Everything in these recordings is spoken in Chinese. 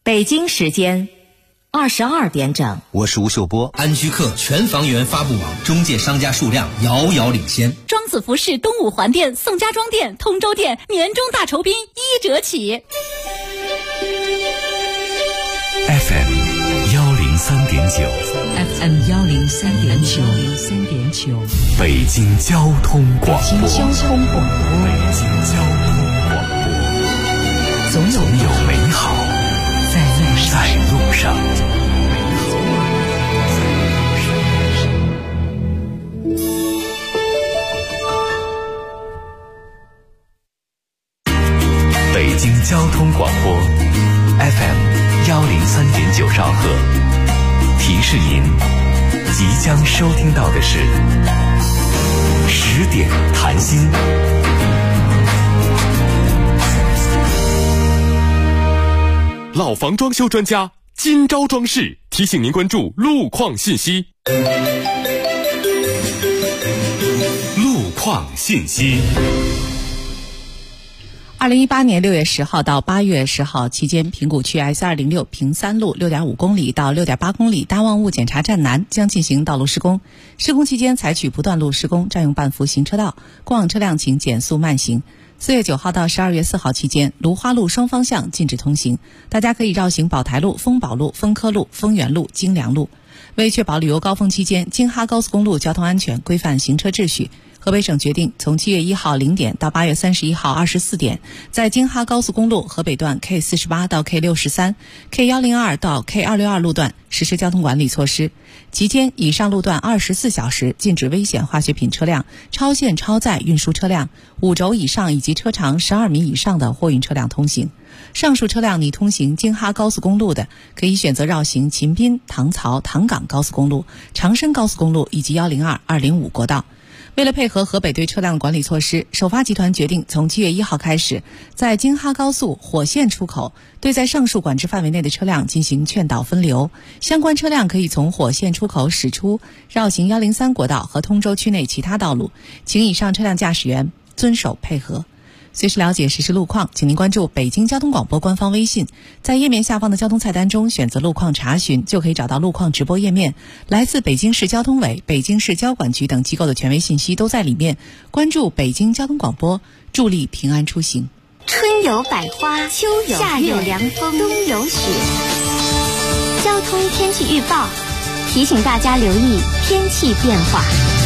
北京时间22点整， 我是吴秀波。 安居客全房源发布网中介商家数量遥遥领先。 庄子服饰东五环店、宋家庄店、通州店年终大酬宾1折起。 FM 103.9 FM 103.9 北京交通广播。 北京交通广播。总有美好在路上。 北京交通广播 FM 103.9兆赫，提示您即将收听到的是10点谈心。 老房装修专家今朝装饰提醒您关注路况信息。路况信息。 2018年6月10号到8月10号期间，平谷区 S206 平三路 6.5 公里到 6.8 公里大望物检查站南将进行道路施工。施工期间采取不断路施工，占用半幅行车道，过往车辆请减速慢行。4月9号到12月4号期间，芦花路双方向禁止通行，大家可以绕行宝台路、丰宝路、丰科路、丰源路、京良路。为确保旅游高峰期间京哈高速公路交通安全，规范行车秩序，河北省决定从7月1号0点到8月31号24点，在京哈高速公路河北段 K48 到 K63、K102 到 K262 路段实施交通管理措施。期间，以上路段24小时禁止危险化学品车辆、超限超载运输车辆、5轴以上以及车长12米以上的货运车辆通行。上述车辆拟通行京哈高速公路的，可以选择绕行秦滨、唐曹、唐岗高速公路、长深高速公路以及102、205国道。为了配合河北对车辆管理措施，首发集团决定从7月1号开始，在京哈高速火线出口对在上述管制范围内的车辆进行劝导分流，相关车辆可以从火线出口驶出，绕行103国道和通州区内其他道路，请以上车辆驾驶员遵守配合。随时了解实时路况，请您关注北京交通广播官方微信，在页面下方的交通菜单中选择路况查询，就可以找到路况直播页面，来自北京市交通委、北京市交管局等机构的权威信息都在里面。关注北京交通广播，助力平安出行。 春有百花，秋有夏有凉风，冬有雪。交通天气预报提醒大家留意天气变化。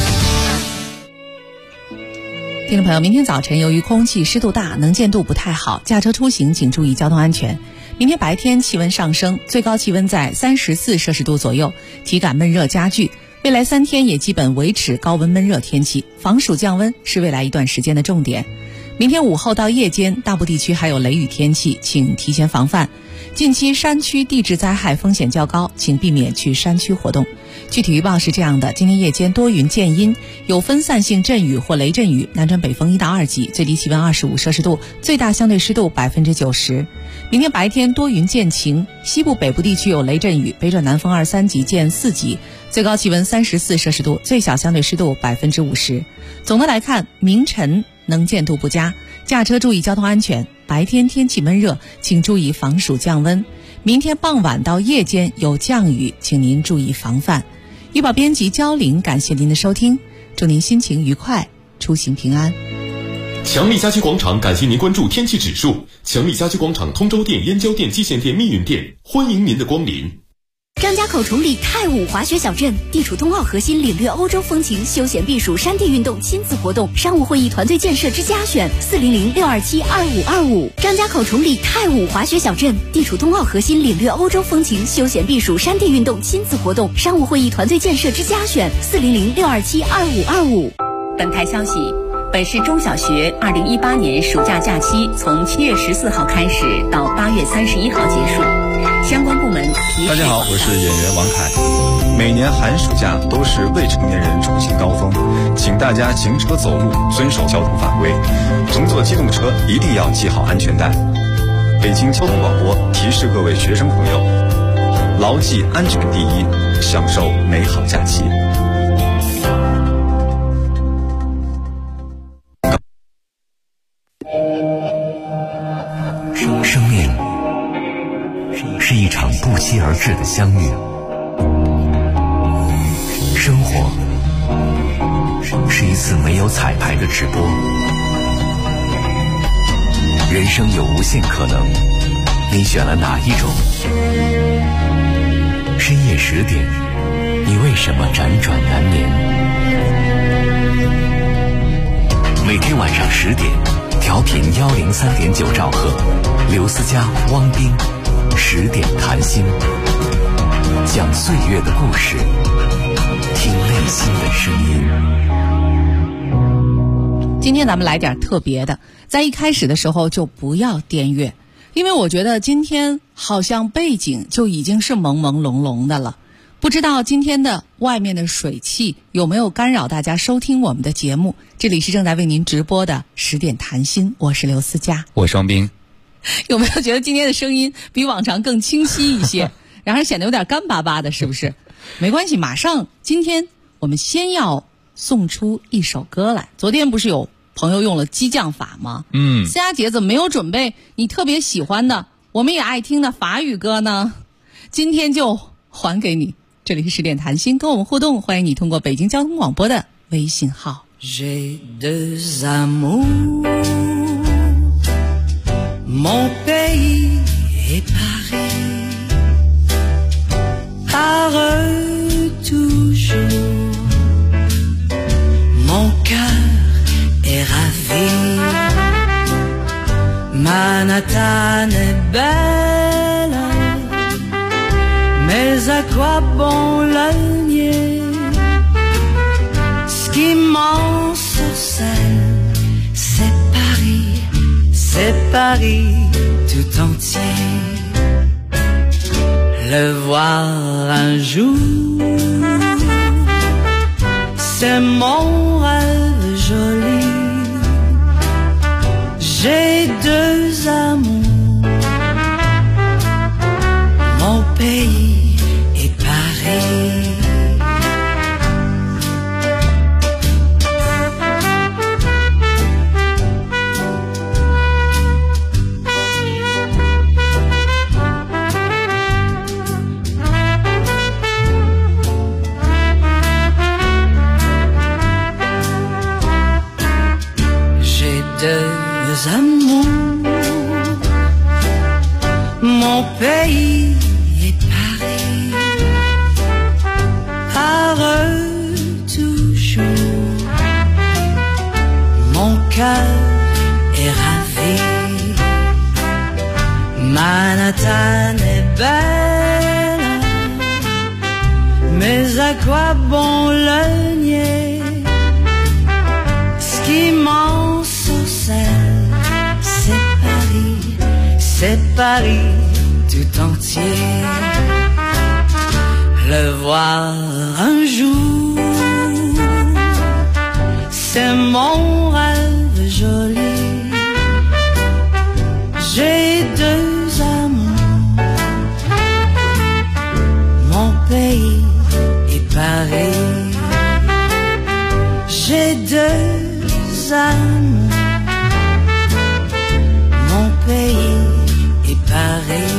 听众朋友，明天早晨由于空气湿度大，能见度不太好，驾车出行请注意交通安全。明天白天气温上升，最高气温在34摄氏度左右，体感闷热加剧。未来3天也基本维持高温闷热天气，防暑降温是未来一段时间的重点。明天午后到夜间，大部地区还有雷雨天气，请提前防范。近期山区地质灾害风险较高，请避免去山区活动。具体预报是这样的：今天夜间多云见阴，有分散性阵雨或雷阵雨，南转北风1到2级，最低气温25摄氏度，最大相对湿度90%。明天白天多云见晴，西部北部地区有雷阵雨，北转南风2、3级见4级，最高气温34摄氏度，最小相对湿度50%。总的来看，明晨能见度不佳，驾车注意交通安全。白天天气闷热，请注意防暑降温。明天傍晚到夜间有降雨，请您注意防范。预报编辑焦玲，感谢您的收听，祝您心情愉快，出行平安。 强力家居广场感谢您关注天气指数。强力家居广场通州店、燕郊店、蓟县店、密云店，欢迎您的光临。 张家口崇礼太武滑雪小镇，地处冬奥核心，领略欧洲风情，休闲避暑，山地运动，亲子活动，商务会议团队建设之佳选，400-627-2525。张家口崇礼太武滑雪小镇，地处冬奥核心，领略欧洲风情，休闲避暑，山地运动，亲子活动，商务会议团队建设之佳选，400-627-2525。本台消息。本市中小学2018年暑假假期从7月14号开始到8月31号结束，相关部门提示。 大家好，我是演员王凯。每年寒暑假都是未成年人出行高峰，请大家行车走路遵守交通法规，乘坐机动车一定要系好安全带。北京交通广播提示各位学生朋友，牢记安全第一，享受美好假期。 生命是一不期而至的相遇。生活是一次没有彩排的直播，人生有无限可能，你选了哪一种？深夜10点，你为什么辗转难眠？每天晚上10点，调频103.9兆赫，刘思佳、汪斌10点谈心，讲岁月的故事，听内心的声音。 今天咱们来点特别的，在一开始的时候就不要电乐，因为我觉得今天好像背景就已经是朦朦胧胧的了。不知道今天的外面的水汽有没有干扰大家收听我们的节目？这里是正在为您直播的10点谈心，我是刘思佳， 我是王斌。 有没有觉得今天的声音比往常更清晰一些，然而显得有点干巴巴的，是不是？没关系，马上今天我们先要送出一首歌来。昨天不是有朋友用了激将法吗？思佳姐怎么没有准备你特别喜欢的我们也爱听的法语歌呢？今天就还给你。这里是10点谈心，跟我们互动，欢迎你通过北京交通广播的微信号。 J'ai deux amours, mon pays et Paris, par eux toujours, mon cœur est ravi. Manhattan est belle, mais à quoi bon le nier? Ce qui m'ensorcelle, c'est Paris tout entier. Le voir un jour, c'est mon rêve joli. J'ai deux amours, mon pays et Paris. Deux amours, mon pays et Paris, par eux toujours, mon cœur est ravi. Manhattan est belle, mais à quoi bon le nier? Ce qui c'est Paris tout entier. Le voir un jour, c'est mon rêve joli. J'ai deux amours, mon pays et Paris. J'ai deux amours, mon pays et Paris,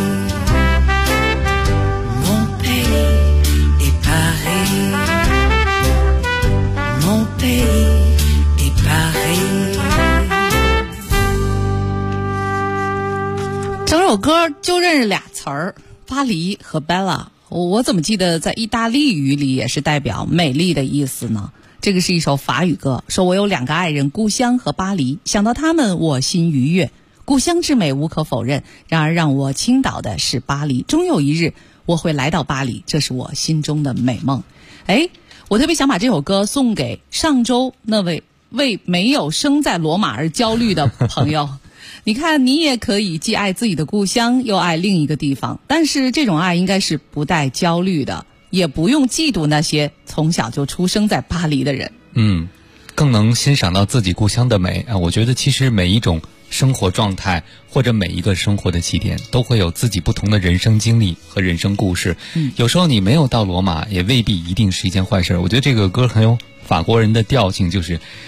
mon pays et Paris, mon pays et Paris。 整首歌就认识俩词儿，巴黎和 Bella。我怎么记得在意大利语里也是代表美丽的意思呢？这个是一首法语歌，说我有两个爱人，故乡和巴黎，想到他们我心愉悦。故乡之美无可否认，然而让我倾倒的是巴黎。终有一日我会来到巴黎，这是我心中的美梦。我特别想把这首歌送给上周那位为没有生在罗马而焦虑的朋友。你看，你也可以既爱自己的故乡，又爱另一个地方，但是这种爱应该是不带焦虑的，也不用嫉妒那些从小就出生在巴黎的人。 更能欣赏到自己故乡的美啊！我觉得其实每一种生活状态或者每一个生活的起点都会有自己不同的人生经历和人生故事。有时候你没有到罗马也未必一定是一件坏事。我觉得这个歌很有法国人的调性，就是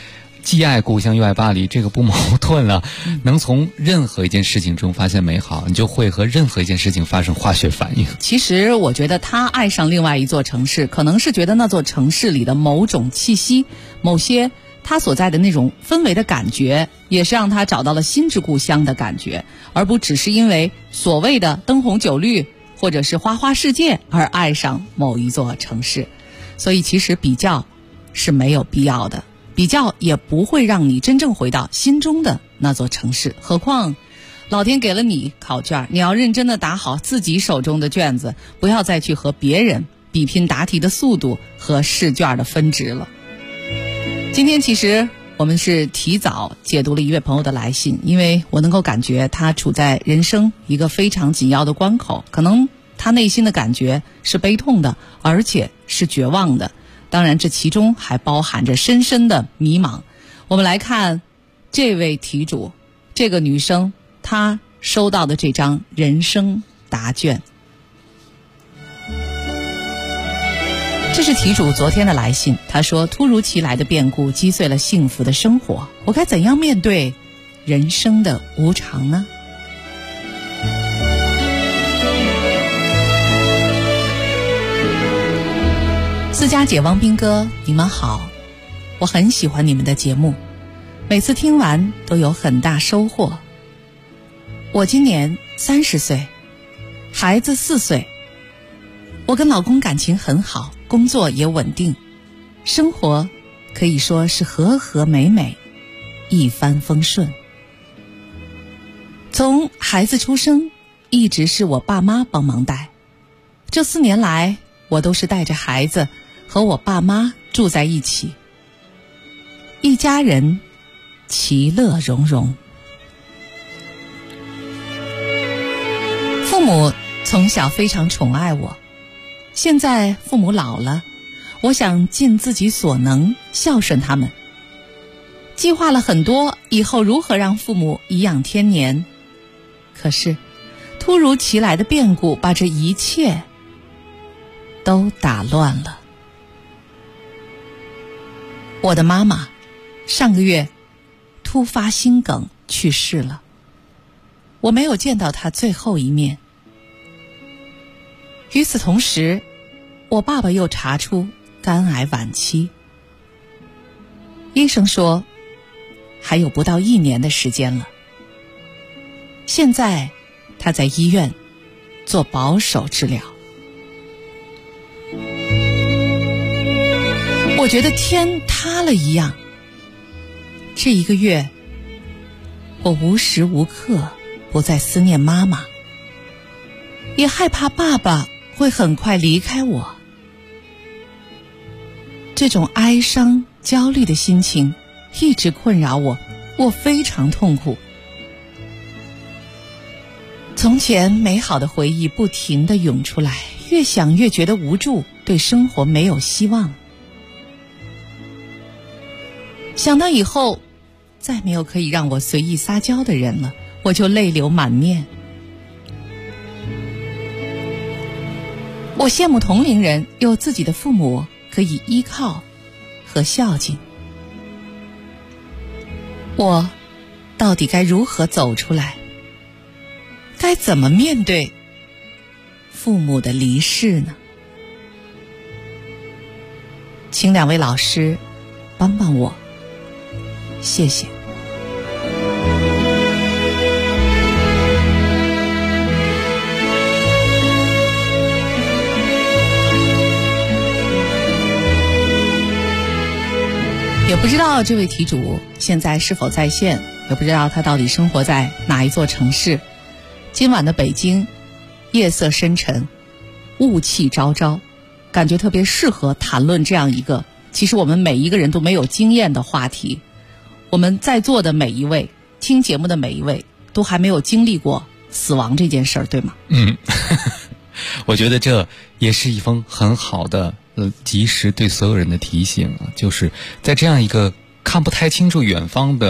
既爱故乡又爱巴黎，这个不矛盾了。能从任何一件事情中发现美好，你就会和任何一件事情发生化学反应。 其实我觉得他爱上另外一座城市，可能是觉得那座城市里的某种气息，某些他所在的那种氛围的感觉，也是让他找到了心之故乡的感觉，而不只是因为所谓的灯红酒绿或者是花花世界而爱上某一座城市。所以其实比较是没有必要的，比较也不会让你真正回到心中的那座城市。何况老天给了你考卷，你要认真的答好自己手中的卷子，不要再去和别人比拼答题的速度和试卷的分值了。今天其实我们是提早解读了一位朋友的来信，因为我能够感觉他处在人生一个非常紧要的关口，可能他内心的感觉是悲痛的，而且是绝望的，当然这其中还包含着深深的迷茫。我们来看这位题主，这个女生她收到的这张人生答卷。这是题主昨天的来信，他说突如其来的变故击碎了幸福的生活，我该怎样面对人生的无常呢？思佳姐、汪斌哥，你们好，我很喜欢你们的节目，每次听完都有很大收获。我今年30岁，孩子4岁，我跟老公感情很好，工作也稳定，生活可以说是和和美美，一帆风顺。从孩子出生一直是我爸妈帮忙带，这4年来我都是带着孩子和我爸妈住在一起，一家人其乐融融。父母从小非常宠爱我，现在父母老了，我想尽自己所能孝顺他们，计划了很多以后如何让父母颐养天年。可是突如其来的变故把这一切都打乱了。我的妈妈上个月突发心梗去世了，我没有见到她最后一面。与此同时，我爸爸又查出肝癌晚期，医生说还有不到1年的时间了。现在他在医院做保守治疗。我觉得天塌了一样，这1个月我无时无刻不在思念妈妈，也害怕爸爸会很快离开我。这种哀伤焦虑的心情一直困扰我，我非常痛苦。从前美好的回忆不停地涌出来，越想越觉得无助，对生活没有希望。想到以后再没有可以让我随意撒娇的人了，我就泪流满面。我羡慕同龄人有自己的父母可以依靠和孝敬，我到底该如何走出来？该怎么面对父母的离世呢？请2位老师帮帮我，谢谢。也不知道这位题主现在是否在线，也不知道他到底生活在哪一座城市。今晚的北京夜色深沉，雾气昭昭，感觉特别适合谈论这样一个其实我们每一个人都没有经验的话题。我们在座的每一位，听节目的每一位，都还没有经历过死亡这件事儿，对吗？ 我觉得这也是一封很好的及时对所有人的提醒啊，就是在这样一个看不太清楚远方的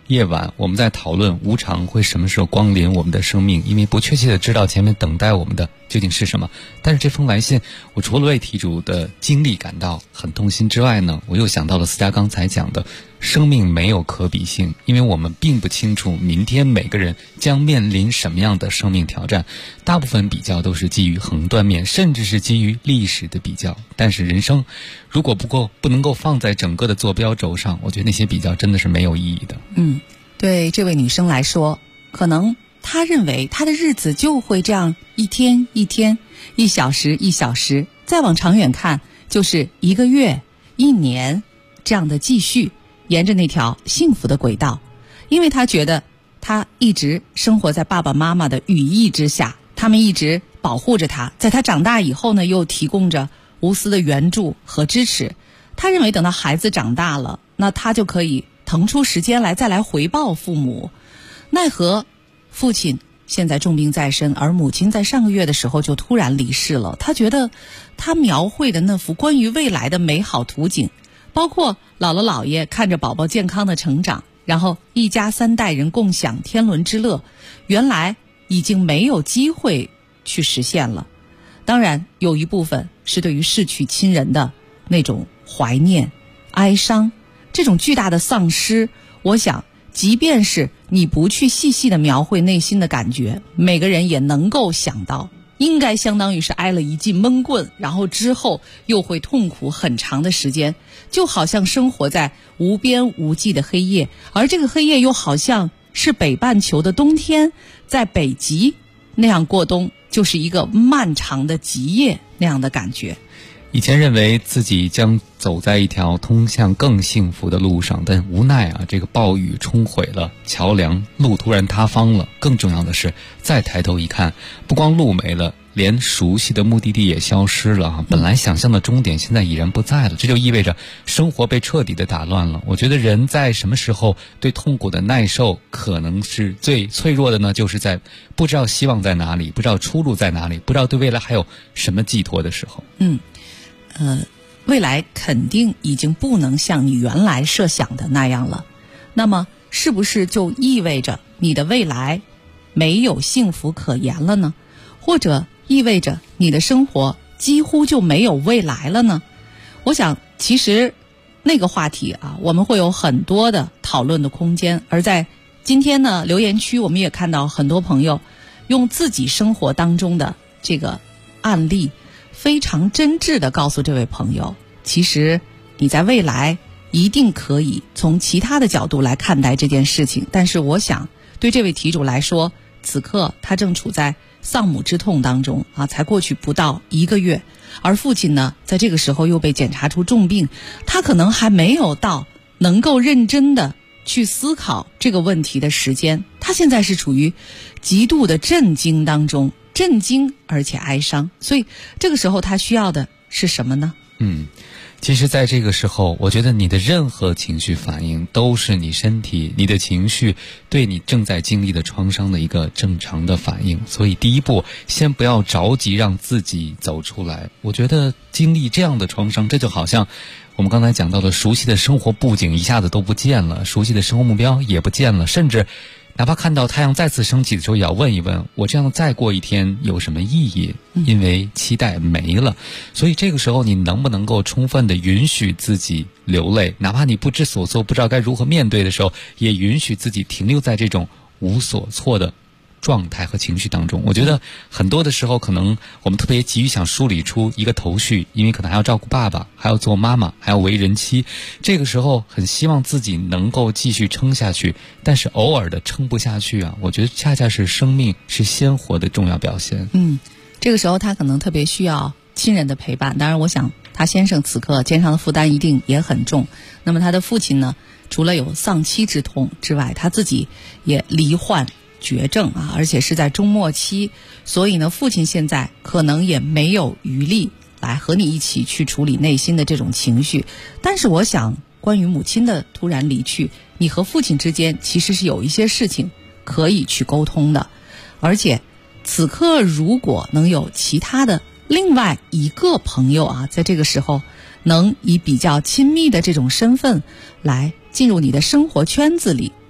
夜晚我们在讨论无常会什么时候光临我们的生命，因为不确切的知道前面等待我们的究竟是什么。但是这封来信，我除了为题主的经历感到很痛心之外呢，我又想到了思佳刚才讲的，生命没有可比性，因为我们并不清楚明天每个人将面临什么样的生命挑战，大部分比较都是基于横断面，甚至是基于历史的比较。但是人生如果不能够放在整个的坐标轴上，我觉得那些比较真的是没有意义的。 对这位女生来说，可能她认为她的日子就会这样一天一天，一小时一小时，再往长远看就是1个月、1年这样的继续，沿着那条幸福的轨道。因为她觉得她一直生活在爸爸妈妈的羽翼之下，他们一直保护着她，在她长大以后呢，又提供着无私的援助和支持。她认为等到孩子长大了，那她就可以腾出时间来再来回报父母。奈何父亲现在重病在身，而母亲在上个月的时候就突然离世了。他觉得他描绘的那幅关于未来的美好图景，包括姥姥姥爷看着宝宝健康的成长，然后一家3代人共享天伦之乐，原来已经没有机会去实现了。当然有一部分是对于逝去亲人的那种怀念、哀伤，这种巨大的丧失，我想即便是你不去细细的描绘内心的感觉，每个人也能够想到，应该相当于是挨了一记闷棍，然后之后又会痛苦很长的时间，就好像生活在无边无际的黑夜，而这个黑夜又好像是北半球的冬天在北极那样过冬，就是一个漫长的极夜那样的感觉。 以前认为自己将走在一条通向更幸福的路上，但无奈这个暴雨冲毁了桥梁，路突然塌方了。更重要的是，再抬头一看，不光路没了，连熟悉的目的地也消失了。本来想象的终点现在已然不在了，这就意味着生活被彻底的打乱了。我觉得人在什么时候对痛苦的耐受可能是最脆弱的呢？就是在不知道希望在哪里，不知道出路在哪里，不知道对未来还有什么寄托的时候。 未来肯定已经不能像你原来设想的那样了，那么是不是就意味着你的未来没有幸福可言了呢？或者意味着你的生活几乎就没有未来了呢？我想其实那个话题我们会有很多的讨论的空间。而在今天呢，留言区我们也看到很多朋友用自己生活当中的这个案例非常真挚地告诉这位朋友，其实你在未来一定可以从其他的角度来看待这件事情。但是我想对这位题主来说，此刻他正处在丧母之痛当中才过去不到1个月，而父亲呢在这个时候又被检查出重病，他可能还没有到能够认真的去思考这个问题的时间。他现在是处于极度的震惊当中，震惊而且哀伤，所以这个时候他需要的是什么呢？ 其实在这个时候，我觉得你的任何情绪反应都是你身体、你的情绪对你正在经历的创伤的一个正常的反应。所以第一步，先不要着急让自己走出来。我觉得经历这样的创伤，这就好像我们刚才讲到的熟悉的生活布景一下子都不见了，熟悉的生活目标也不见了，甚至哪怕看到太阳再次升起的时候，也要问一问，我这样再过一天有什么意义？因为期待没了。所以这个时候你能不能够充分的允许自己流泪，哪怕你不知所措，不知道该如何面对的时候，也允许自己停留在这种无所措的状态和情绪当中。我觉得很多的时候可能我们特别急于想梳理出一个头绪，因为可能还要照顾爸爸，还要做妈妈，还要为人妻，这个时候很希望自己能够继续撑下去，但是偶尔的撑不下去我觉得恰恰是生命是鲜活的重要表现。 这个时候他可能特别需要亲人的陪伴。当然我想他先生此刻肩上的负担一定也很重，那么他的父亲呢，除了有丧妻之痛之外，他自己也罹患绝症而且是在中末期，所以呢父亲现在可能也没有余力来和你一起去处理内心的这种情绪。但是我想关于母亲的突然离去，你和父亲之间其实是有一些事情可以去沟通的。而且此刻如果能有其他的另外一个朋友在这个时候能以比较亲密的这种身份来进入你的生活圈子里，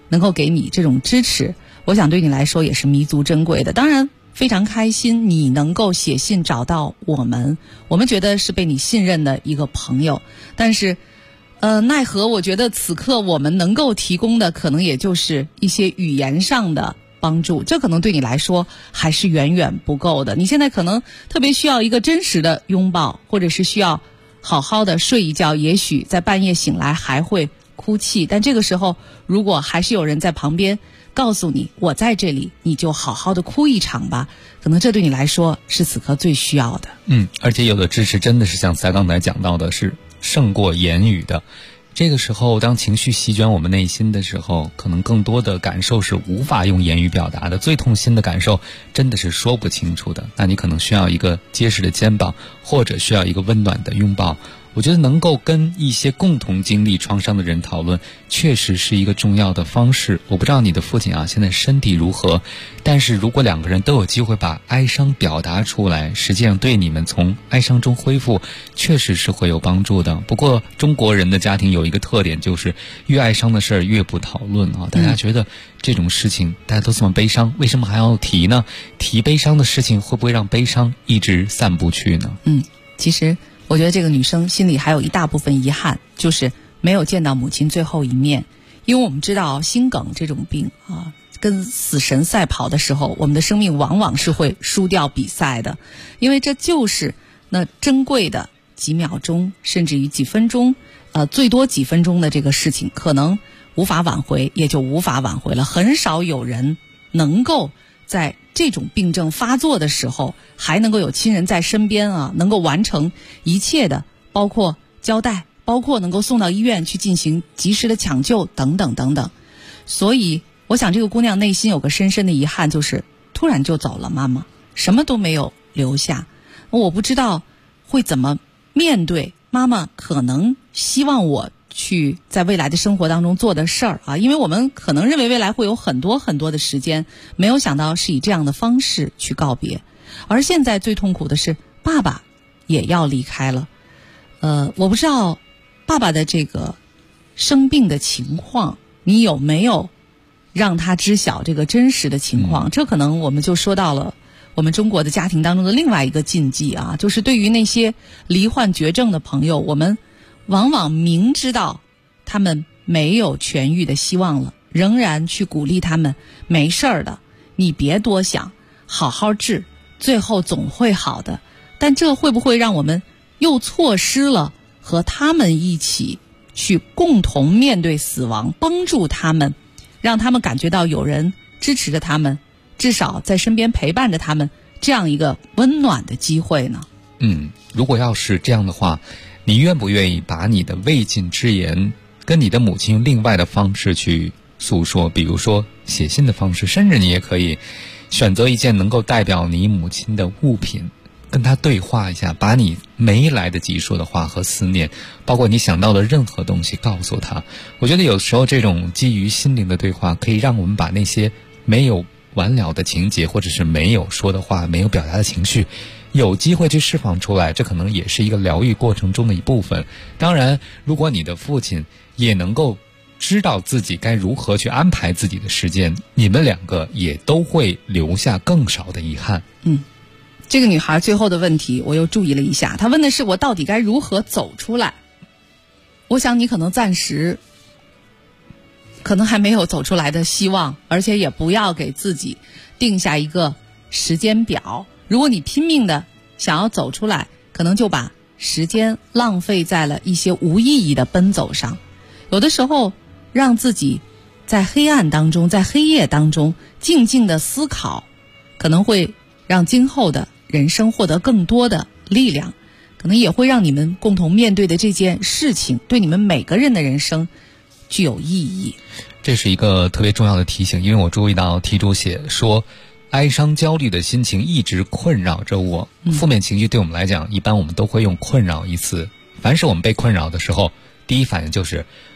能够给你这种支持，我想对你来说也是弥足珍贵的。当然非常开心你能够写信找到我们觉得是被你信任的一个朋友，但是奈何我觉得此刻我们能够提供的可能也就是一些语言上的帮助，这可能对你来说还是远远不够的。你现在可能特别需要一个真实的拥抱，或者是需要好好的睡一觉，也许在半夜醒来还会哭泣，但这个时候如果还是有人在旁边告诉你我在这里，你就好好的哭一场吧，可能这对你来说是此刻最需要的。 而且有的支持真的是像才刚才讲到的，是胜过言语的。这个时候当情绪席卷我们内心的时候，可能更多的感受是无法用言语表达的，最痛心的感受真的是说不清楚的。那你可能需要一个结实的肩膀，或者需要一个温暖的拥抱。我觉得能够跟一些共同经历创伤的人讨论，确实是一个重要的方式。我不知道你的父亲现在身体如何，但是如果两个人都有机会把哀伤表达出来，实际上对你们从哀伤中恢复确实是会有帮助的。不过中国人的家庭有一个特点，就是越哀伤的事儿越不讨论大家觉得这种事情大家都这么悲伤，为什么还要提呢？提悲伤的事情会不会让悲伤一直散不去呢？ 其实我觉得这个女生心里还有一大部分遗憾，就是没有见到母亲最后一面。因为我们知道心梗这种病跟死神赛跑的时候，我们的生命往往是会输掉比赛的，因为这就是那珍贵的几秒钟，甚至于几分钟，最多几分钟的这个事情，可能无法挽回，也就无法挽回了。很少有人能够在这种病症发作的时候还能够有亲人在身边能够完成一切的，包括交代，包括能够送到医院去进行及时的抢救等等等等。所以我想这个姑娘内心有个深深的遗憾，就是突然就走了妈妈，什么都没有留下。我不知道会怎么面对妈妈可能希望我去在未来的生活当中做的事儿因为我们可能认为未来会有很多很多的时间，没有想到是以这样的方式去告别。而现在最痛苦的是爸爸也要离开了。我不知道爸爸的这个生病的情况，你有没有让他知晓这个真实的情况？这可能我们就说到了我们中国的家庭当中的另外一个禁忌就是对于那些罹患绝症的朋友，我们往往明知道他们没有痊愈的希望了，仍然去鼓励他们，没事儿的，你别多想，好好治，最后总会好的。但这会不会让我们又错失了和他们一起去共同面对死亡，帮助他们，让他们感觉到有人支持着他们，至少在身边陪伴着他们，这样一个温暖的机会呢？ 如果要是这样的话，你愿不愿意把你的未尽之言跟你的母亲用另外的方式去诉说，比如说写信的方式，甚至你也可以选择一件能够代表你母亲的物品，跟她对话一下，把你没来得及说的话和思念，包括你想到的任何东西告诉她。我觉得有时候这种基于心灵的对话，可以让我们把那些没有完了的情节，或者是没有说的话，没有表达的情绪，有机会去释放出来，这可能也是一个疗愈过程中的一部分。当然如果你的父亲也能够知道自己该如何去安排自己的时间，你们两个也都会留下更少的遗憾。 这个女孩最后的问题我又注意了一下，她问的是我到底该如何走出来。我想你可能暂时可能还没有走出来的希望，而且也不要给自己定下一个时间表。如果你拼命的想要走出来，可能就把时间浪费在了一些无意义的奔走上。有的时候让自己在黑暗当中，在黑夜当中静静的思考，可能会让今后的人生获得更多的力量，可能也会让你们共同面对的这件事情对你们每个人的人生具有意义。 这是一个特别重要的提醒，因为我注意到题主写说哀伤焦虑的心情一直困扰着我。负面情绪对我们来讲，一般我们都会用困扰一词。凡是我们被困扰的时候，第一反应就是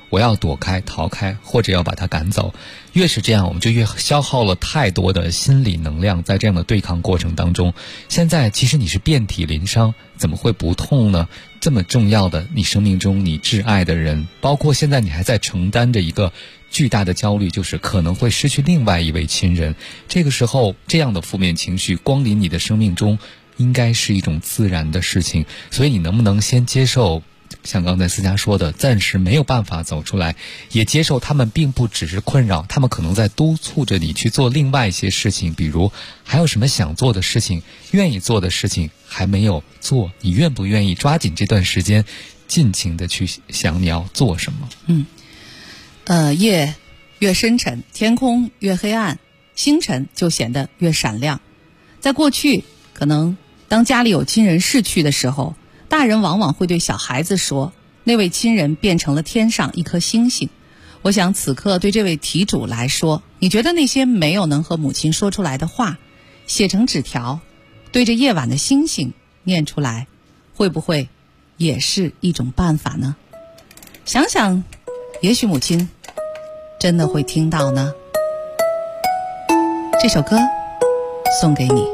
我要躲开、逃开，或者要把它赶走。越是这样，我们就越消耗了太多的心理能量在这样的对抗过程当中。现在其实你是遍体鳞伤，怎么会不痛呢？这么重要的你生命中你挚爱的人，包括现在你还在承担着一个巨大的焦虑，就是可能会失去另外一位亲人。这个时候这样的负面情绪光临你的生命中，应该是一种自然的事情。所以你能不能先接受像刚才思佳说的，暂时没有办法走出来，也接受他们并不只是困扰，他们可能在督促着你去做另外一些事情，比如还有什么想做的事情，愿意做的事情还没有做，你愿不愿意抓紧这段时间尽情的去想你要做什么？ 夜越深沉，天空越黑暗，星辰就显得越闪亮。在过去，可能当家里有亲人逝去的时候，大人往往会对小孩子说，那位亲人变成了天上一颗星星。我想此刻对这位题主来说，你觉得那些没有能和母亲说出来的话，写成纸条，对着夜晚的星星念出来，会不会也是一种办法呢？想想，也许母亲真的会听到呢。这首歌送给你。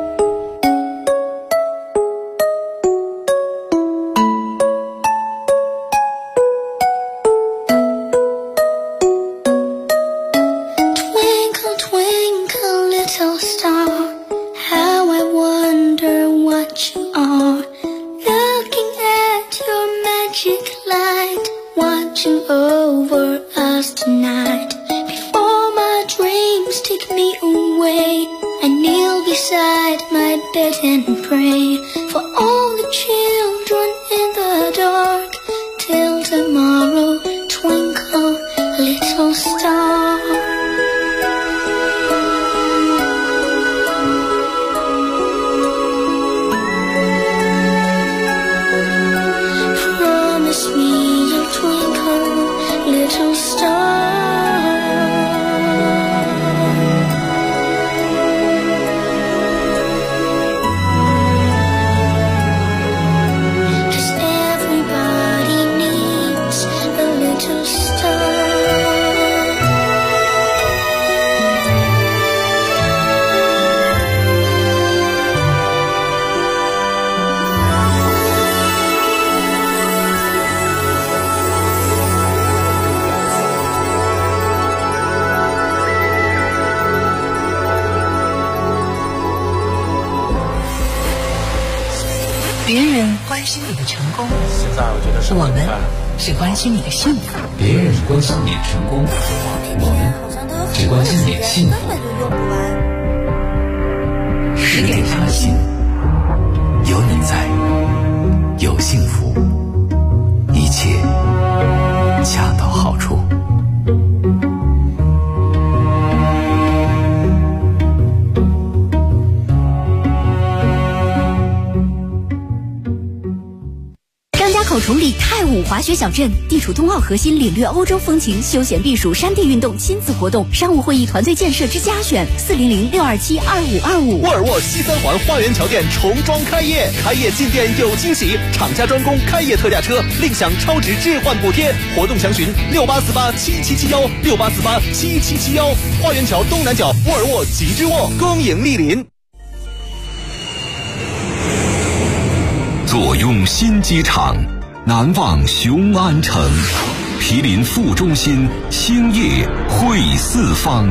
别人关心你的成功，我们只关心你的幸福。 别人关心你的成功，我们只关心你的幸福。 10点开心，有你在，有幸福，一切恰到好处。 口崇礼泰武滑雪小镇，地处冬奥核心，领略欧洲风情，休闲避暑，山地运动，亲子活动，商务会议团队建设之家选，400-627-2525。 沃尔沃西三环花园桥店重装开业，开业进店有惊喜，厂家专供开业特价车，另享超值置换补贴，活动详询68487771，68487771。花园桥东南角沃尔沃极致沃，恭迎莅临。 坐拥新机场，难忘雄安城，毗邻副中心，兴业汇四方。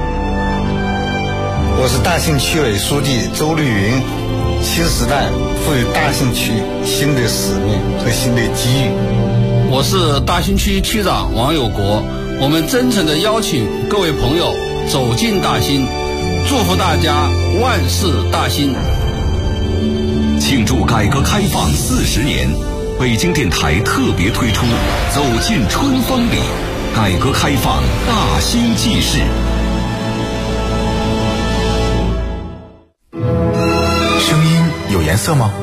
我是大兴区委书记周绿云，新时代赋予大兴区新的使命和新的机遇。 我是大兴区区长王有国，我们真诚地邀请各位朋友走进大兴，祝福大家万事大兴。 庆祝改革开放40年，北京电台特别推出走进春风里，改革开放大兴纪事。 声音有颜色吗？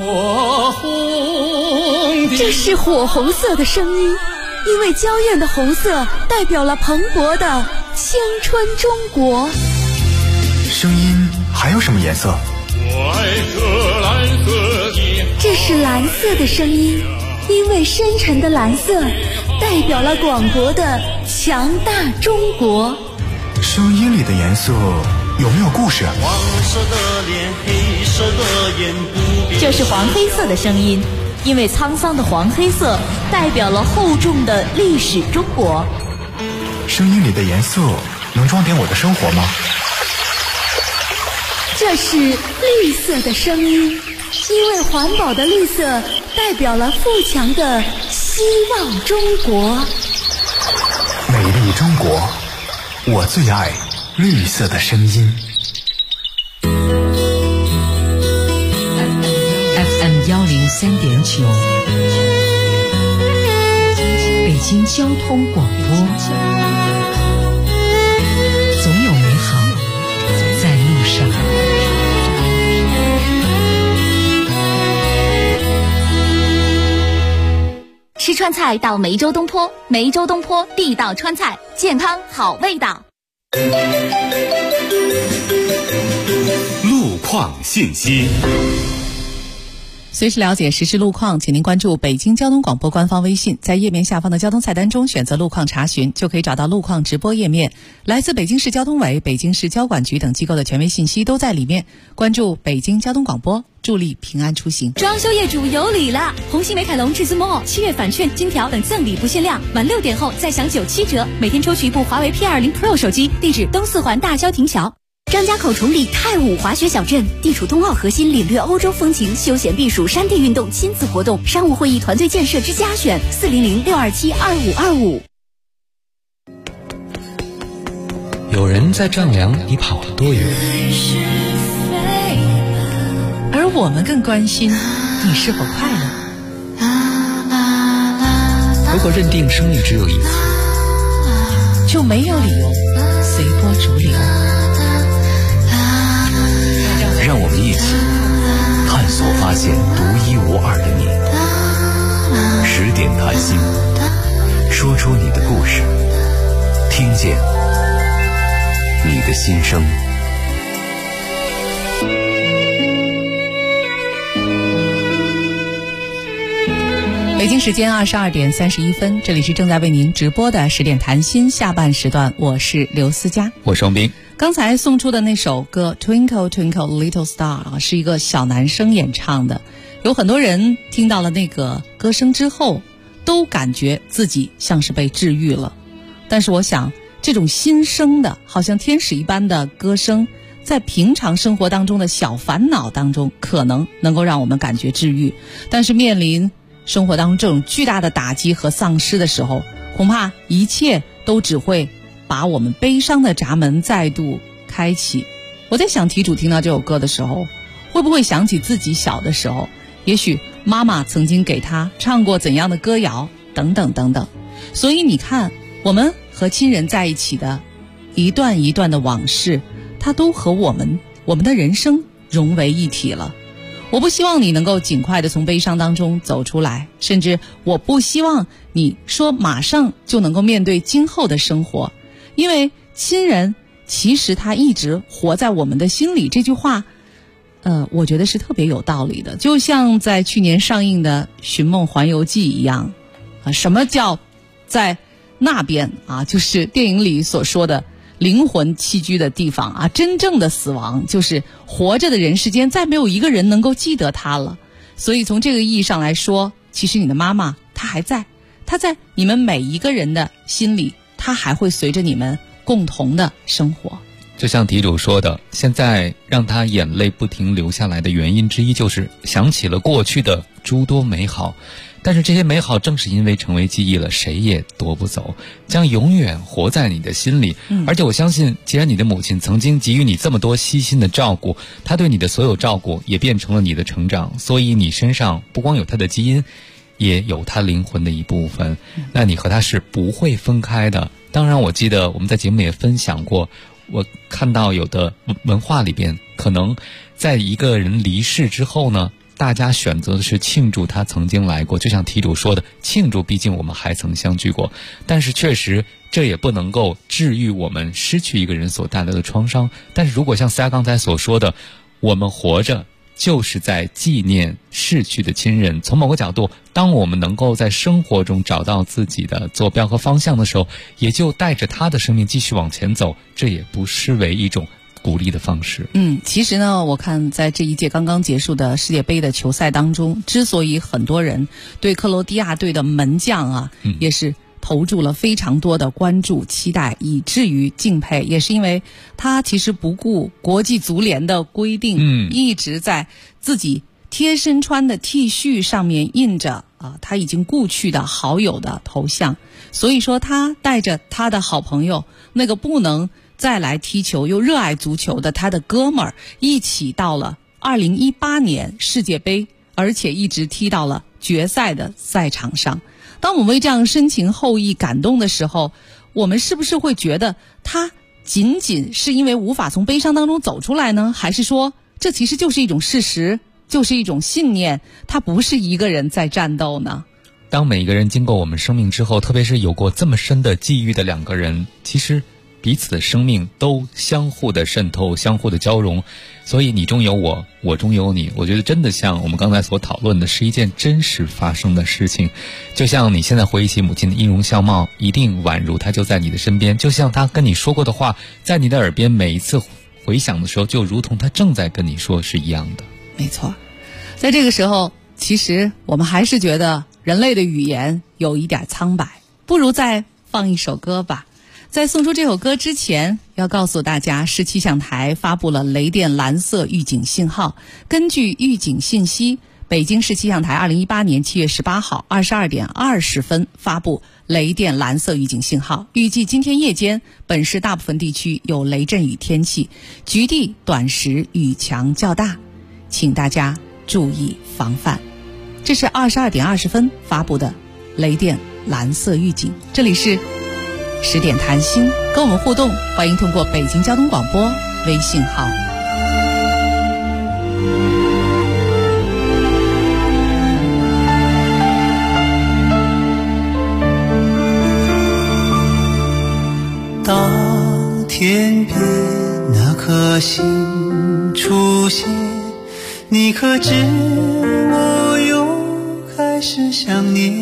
这是火红色的声音，因为娇艳的红色代表了蓬勃的青春中国。 声音还有什么颜色？ 这是蓝色的声音，因为深沉的蓝色代表了广博的强大中国。 声音里的颜色有没有故事？ 黄色的脸，黑色的眼，不变。 这是黄黑色的声音，因为沧桑的黄黑色代表了厚重的历史中国。 声音里的颜色能装点我的生活吗？ 这是绿色的声音，因为环保的绿色代表了富强的希望中国。 美丽中国，我最爱绿色的声音。 FM 103.9，北京交通广播，总有美好在路上。 吃川菜到梅州东坡，梅州东坡地道川菜，健康好味道。 路况信息。 随时了解实时路况，请您关注北京交通广播官方微信，在页面下方的交通菜单中选择路况查询，就可以找到路况直播页面。来自北京市交通委、北京市交管局等机构的权威信息都在里面。关注北京交通广播，助力平安出行。 装修业主有礼了！红星美凯龙至尊 Mall 7月返券、金条等赠礼不限量，晚6点后再享97折，每天抽取一部华为 P20 Pro 手机。地址东四环大郊亭桥。张家口崇礼太武滑雪小镇地处冬奥核心，领略欧洲风情，休闲避暑山地运动亲子活动，商务会议团队建设之家选400-627-2525。 有人在丈量你跑了多远， 而我们更关心你是否快乐。 如果认定生命只有一次， 就没有理由随波逐流。 让我们一起探索发现独一无二的你。10点谈心，说出你的故事，听见你的心声。 北京时间22点31分，这里是正在为您直播的10点谈心下半时段，我是刘思佳， 我是王斌。 刚才送出的那首歌 Twinkle Twinkle Little Star 是一个小男生演唱的，有很多人听到了那个歌声之后都感觉自己像是被治愈了。但是我想这种新生的好像天使一般的歌声，在平常生活当中的小烦恼当中可能能够让我们感觉治愈，但是面临生活当中这种巨大的打击和丧失的时候，恐怕一切都只会把我们悲伤的闸门再度开启。我在想题主听到这首歌的时候，会不会想起自己小的时候，也许妈妈曾经给他唱过怎样的歌谣等等等等。所以你看，我们和亲人在一起的一段一段的往事，它都和我们的人生融为一体了。我不希望你能够尽快的从悲伤当中走出来，甚至我不希望你说马上就能够面对今后的生活，因为亲人其实他一直活在我们的心里，这句话我觉得是特别有道理的。就像在去年上映的《寻梦环游记》一样什么叫在那边就是电影里所说的灵魂栖居的地方真正的死亡就是活着的人世间再没有一个人能够记得他了。所以从这个意义上来说，其实你的妈妈她还在，她在你们每一个人的心里，她还会随着你们共同的生活。 就像题主说的，现在让他眼泪不停流下来的原因之一，就是想起了过去的诸多美好，但是这些美好正是因为成为记忆了，谁也夺不走，将永远活在你的心里。而且我相信，既然你的母亲曾经给予你这么多悉心的照顾，她对你的所有照顾也变成了你的成长，所以你身上不光有她的基因，也有她灵魂的一部分，那你和她是不会分开的。当然我记得我们在节目也分享过，我看到有的文化里边，可能在一个人离世之后呢，大家选择的是庆祝他曾经来过，就像题主说的，庆祝毕竟我们还曾相聚过，但是确实这也不能够治愈我们失去一个人所带来的创伤。但是如果像思佳刚才所说的，我们活着就是在纪念逝去的亲人。从某个角度，当我们能够在生活中找到自己的坐标和方向的时候，也就带着他的生命继续往前走，这也不失为一种鼓励的方式。 其实呢，我看在这一届刚刚结束的世界杯的球赛当中，之所以很多人对克罗地亚队的门将也是投注了非常多的关注期待，以至于敬佩，也是因为他其实不顾国际足联的规定，一直在自己贴身穿的 T 恤上面印着他已经故去的好友的头像。所以说他带着他的好朋友，那个不能再来踢球又热爱足球的他的哥们儿，一起到了2018年世界杯，而且一直踢到了决赛的赛场上。当我们为这样深情厚谊感动的时候，我们是不是会觉得他仅仅是因为无法从悲伤当中走出来呢？还是说这其实就是一种事实，就是一种信念，他不是一个人在战斗呢？ 当每一个人经过我们生命之后，特别是有过这么深的际遇的两个人，其实彼此的生命都相互的渗透，相互的交融，所以你中有我，我中有你。我觉得真的像我们刚才所讨论的，是一件真实发生的事情。就像你现在回忆起母亲的音容笑貌，一定宛如她就在你的身边，就像她跟你说过的话，在你的耳边每一次回想的时候，就如同她正在跟你说是一样的。 没错，在这个时候，其实我们还是觉得人类的语言有一点苍白，不如再放一首歌吧。在送出这首歌之前，要告诉大家，市气象台发布了雷电蓝色预警信号。根据预警信息，北京市气象台2018年7月18号22点20分发布雷电蓝色预警信号。预计今天夜间，本市大部分地区有雷阵雨天气，局地短时雨强较大，请大家注意防范。这是22点20分发布的雷电蓝色预警。这里是10点谈心，跟我们互动，欢迎通过北京交通广播微信号。 当天边那颗星出现，你可知我又开始想念？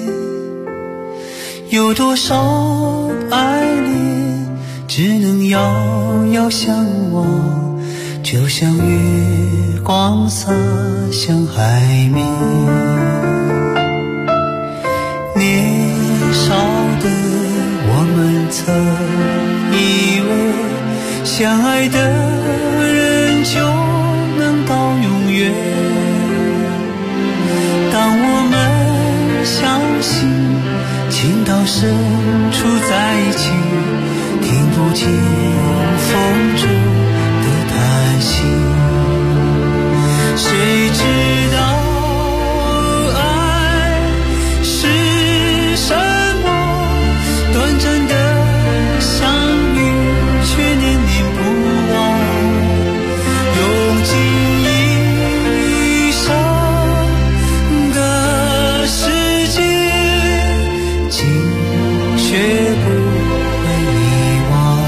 有多少爱恋只能遥遥相望，就像月光洒向海面。年少的我们曾以为相爱的人就能到永远，当我们相信情到深处在一起，听不见风中的叹息。谁知道爱是什么？短暂的相遇，却念念不忘，用尽一生的时间，却不会遗忘。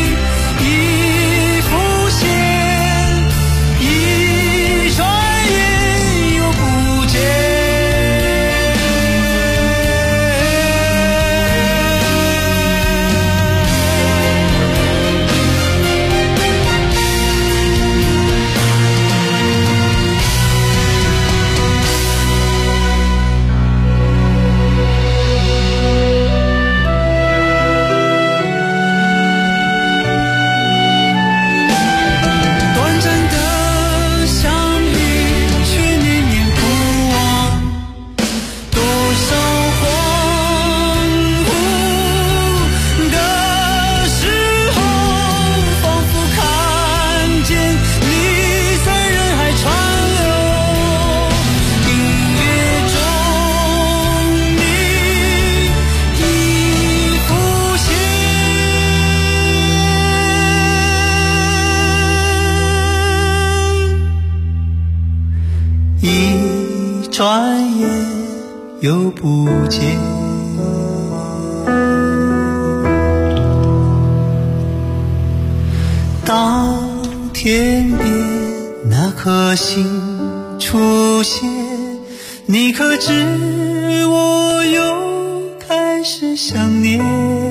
一转眼一转眼又不见。当天边那颗星出现，你可知我又开始想念？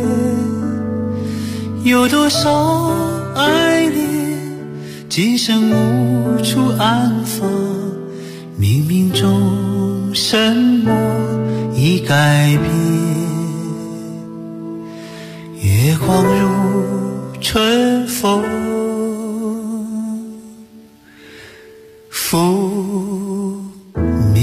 有多少爱恋今生无处安放，冥冥中什么已改变？月光如春风拂面。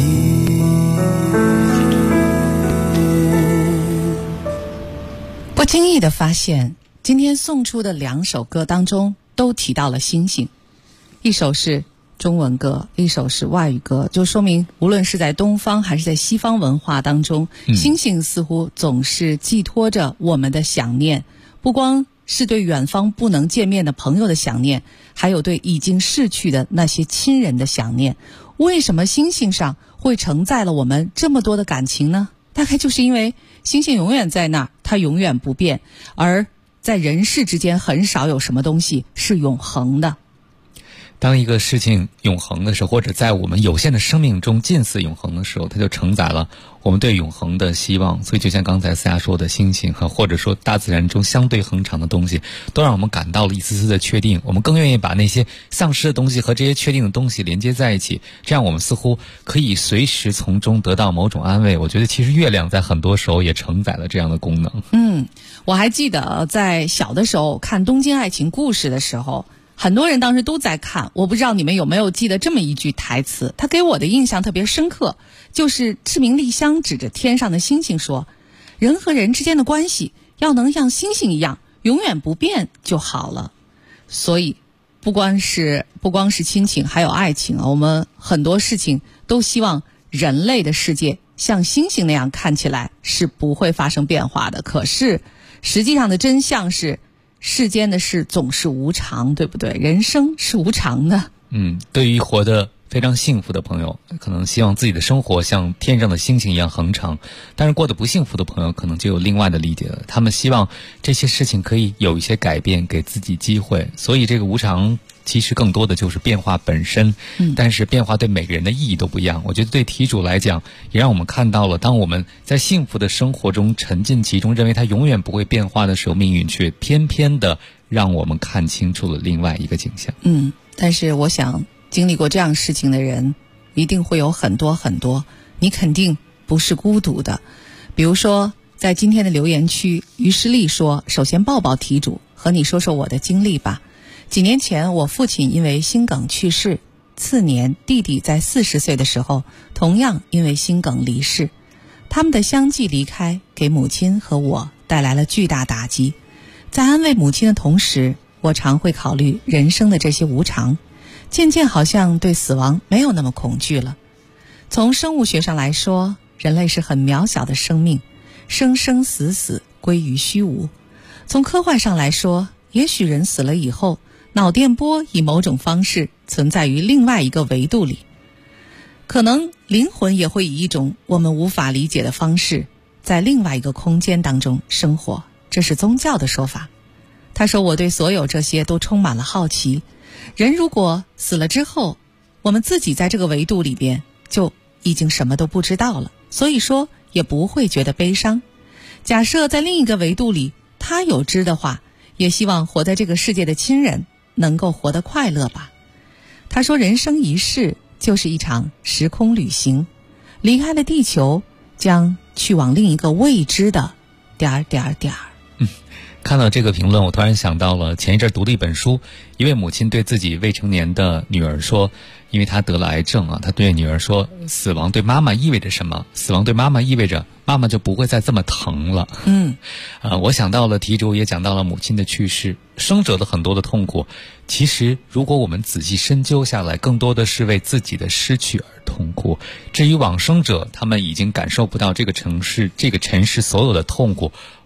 不经意的发现，今天送出的2首歌当中都提到了星星，一首是中文歌，一首是外语歌，就说明无论是在东方还是在西方文化当中，星星似乎总是寄托着我们的想念，不光是对远方不能见面的朋友的想念，还有对已经逝去的那些亲人的想念。为什么星星上会承载了我们这么多的感情呢？大概就是因为星星永远在那儿，它永远不变，而在人世之间很少有什么东西是永恒的。 当一个事情永恒的时候，或者在我们有限的生命中近似永恒的时候，它就承载了我们对永恒的希望。所以就像刚才思雅说的，星星或者说大自然中相对恒长的东西，都让我们感到了一丝丝的确定。我们更愿意把那些丧失的东西和这些确定的东西连接在一起，这样我们似乎可以随时从中得到某种安慰。我觉得其实月亮在很多时候也承载了这样的功能。 我还记得在小的时候看《东京爱情故事》的时候，很多人当时都在看，我不知道你们有没有记得这么一句台词，它给我的印象特别深刻，就是志明丽香指着天上的星星说，人和人之间的关系要能像星星一样永远不变就好了。所以不光是亲情，还有爱情啊，我们很多事情都希望人类的世界像星星那样看起来是不会发生变化的，可是实际上的真相是世间的事总是无常，对不对？人生是无常的。 对于活得非常幸福的朋友，可能希望自己的生活像天上的星星一样恒长，但是过得不幸福的朋友可能就有另外的理解了，他们希望这些事情可以有一些改变，给自己机会。所以这个无常其实更多的就是变化本身，但是变化对每个人的意义都不一样。我觉得对题主来讲，也让我们看到了，当我们在幸福的生活中沉浸其中，认为它永远不会变化的时候，命运却偏偏的让我们看清楚了另外一个景象。 但是我想经历过这样事情的人一定会有很多很多，你肯定不是孤独的。比如说在今天的留言区，于诗丽说，首先抱抱题主，和你说说我的经历吧。几年前我父亲因为心梗去世，次年弟弟在40岁的时候同样因为心梗离世。他们的相继离开给母亲和我带来了巨大打击。在安慰母亲的同时，我常会考虑人生的这些无常，渐渐好像对死亡没有那么恐惧了。从生物学上来说，人类是很渺小的生命，生生死死归于虚无。从科幻上来说，也许人死了以后，脑电波以某种方式存在于另外一个维度里，可能灵魂也会以一种我们无法理解的方式在另外一个空间当中生活，这是宗教的说法。他说，我对所有这些都充满了好奇。人如果死了之后，我们自己在这个维度里边就已经什么都不知道了，所以说也不会觉得悲伤。假设在另一个维度里他有知的话，也希望活在这个世界的亲人能够活得快乐吧。他说，人生一世就是一场时空旅行，离开了地球将去往另一个未知的点。 看到这个评论，我突然想到了前一阵读的一本书，一位母亲对自己未成年的女儿说，因为她得了癌症啊，她对女儿说，死亡对妈妈意味着什么？死亡对妈妈意味着妈妈就不会再这么疼了。我想到了题主，也讲到了母亲的去世，生者的很多的痛苦，其实如果我们仔细深究下来，更多的是为自己的失去而痛苦。至于往生者，他们已经感受不到这个尘世所有的痛苦，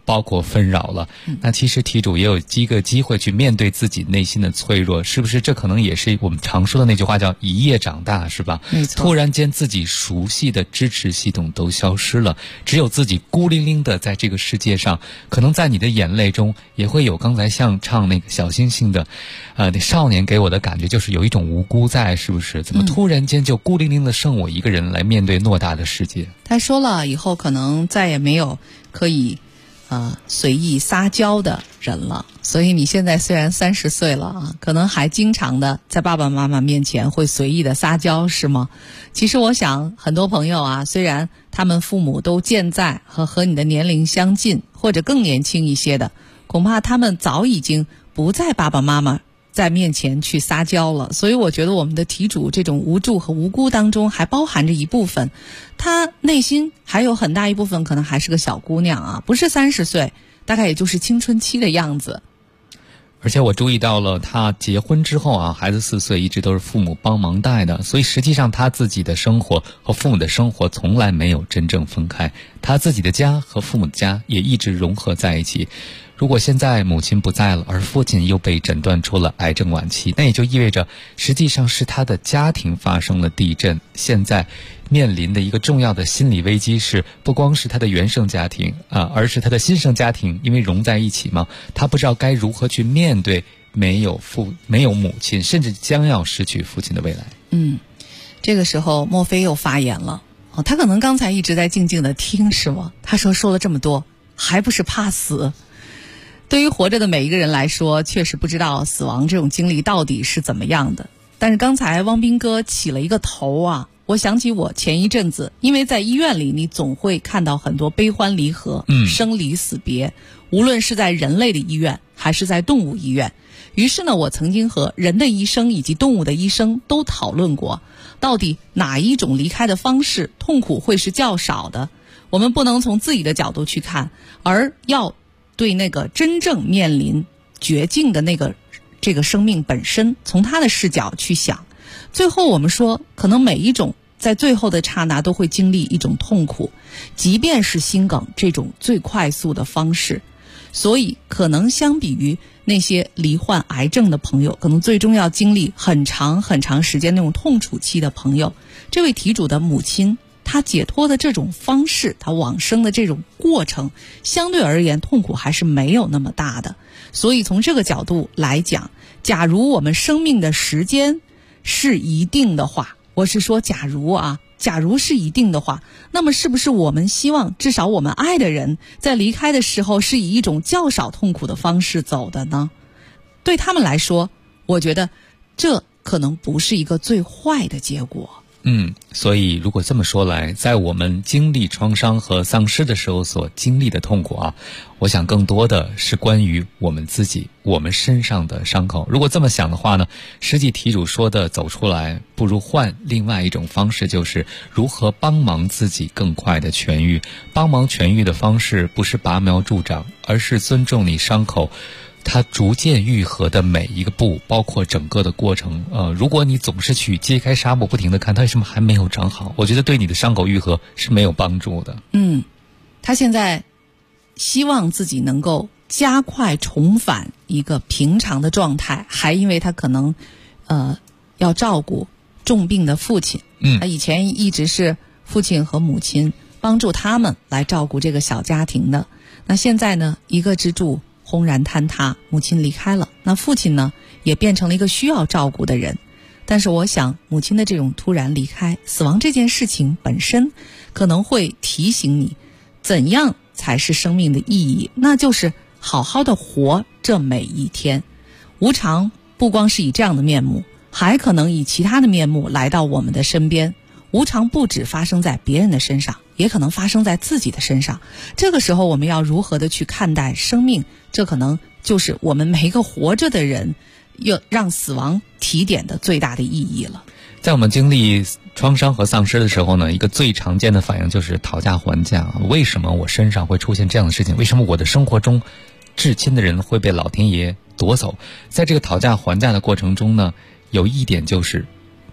包括纷扰了。那其实题主也有一个机会去面对自己内心的脆弱，是不是？这可能也是我们常说的那句话叫一夜长大，是吧？ 没错。 突然间自己熟悉的支持系统都消失了，只有自己孤零零的在这个世界上，可能在你的眼泪中也会有刚才像唱那个小星星的那少年给我的感觉就是有一种无辜在，是不是？怎么突然间就孤零零的剩我一个人来面对偌大的世界？ 他说了，以后可能再也没有可以随意撒娇的人了。所以你现在虽然30岁了啊，可能还经常的在爸爸妈妈面前会随意的撒娇，是吗？其实我想很多朋友啊，虽然他们父母都健在和你的年龄相近，或者更年轻一些的，恐怕他们早已经不在爸爸妈妈在面前去撒娇了。所以我觉得我们的题主这种无助和无辜当中还包含着一部分，他内心还有很大一部分可能还是个小姑娘啊，不是30岁，大概也就是青春期的样子。 而且我注意到了，他结婚之后啊，孩子4岁一直都是父母帮忙带的，所以实际上他自己的生活和父母的生活从来没有真正分开，他自己的家和父母的家也一直融合在一起。如果现在母亲不在了，而父亲又被诊断出了癌症晚期，那也就意味着实际上是他的家庭发生了地震。现在面临的一个重要的心理危机是，不光是他的原生家庭而是他的新生家庭，因为融在一起嘛，他不知道该如何去面对没有母亲，甚至将要失去父亲的未来。 这个时候莫非又发言了。他可能刚才一直在静静的听，是吗？他说了这么多，还不是怕死？对于活着的每一个人来说，确实不知道死亡这种经历到底是怎么样的。但是刚才汪斌哥起了一个头啊，我想起我前一阵子，因为在医院里你总会看到很多悲欢离合，生离死别，无论是在人类的医院还是在动物医院。于是呢，我曾经和人的医生以及动物的医生都讨论过，到底哪一种离开的方式痛苦会是较少的。我们不能从自己的角度去看，而要对那个真正面临绝境的这个生命本身，从他的视角去想。最后我们说，可能每一种在最后的刹那都会经历一种痛苦，即便是心梗这种最快速的方式。所以可能相比于那些罹患癌症的朋友，可能最终要经历很长很长时间那种痛楚期的朋友，这位题主的母亲，他解脱的这种方式，他往生的这种过程，相对而言痛苦还是没有那么大的。所以从这个角度来讲，假如我们生命的时间是一定的话，我是说假如是一定的话，那么是不是我们希望至少我们爱的人在离开的时候是以一种较少痛苦的方式走的呢？对他们来说，我觉得这可能不是一个最坏的结果。 所以如果这么说来，在我们经历创伤和丧失的时候所经历的痛苦啊，我想更多的是关于我们自己，我们身上的伤口。如果这么想的话呢，实际题主说的走出来，不如换另外一种方式，就是如何帮忙自己更快的痊愈。帮忙痊愈的方式不是拔苗助长，而是尊重你伤口它逐渐愈合的每一个步，包括整个的过程。如果你总是去揭开纱布，不停地看它为什么还没有长好，我觉得对你的伤口愈合是没有帮助的。 他现在希望自己能够加快重返一个平常的状态，还因为他可能要照顾重病的父亲。他以前一直是父亲和母亲帮助他们来照顾这个小家庭的。那现在呢，一个支柱轰然坍塌，母亲离开了，那父亲呢也变成了一个需要照顾的人。但是我想，母亲的这种突然离开，死亡这件事情本身可能会提醒你，怎样才是生命的意义，那就是好好的活这每一天。无常不光是以这样的面目，还可能以其他的面目来到我们的身边。无常不只发生在别人的身上，也可能发生在自己的身上。这个时候我们要如何的去看待生命，这可能就是我们每一个活着的人要让死亡提点的最大的意义了。 在我们经历创伤和丧失的时候呢，一个最常见的反应就是讨价还价。为什么我身上会出现这样的事情？为什么我的生活中至亲的人会被老天爷夺走？在这个讨价还价的过程中呢，有一点就是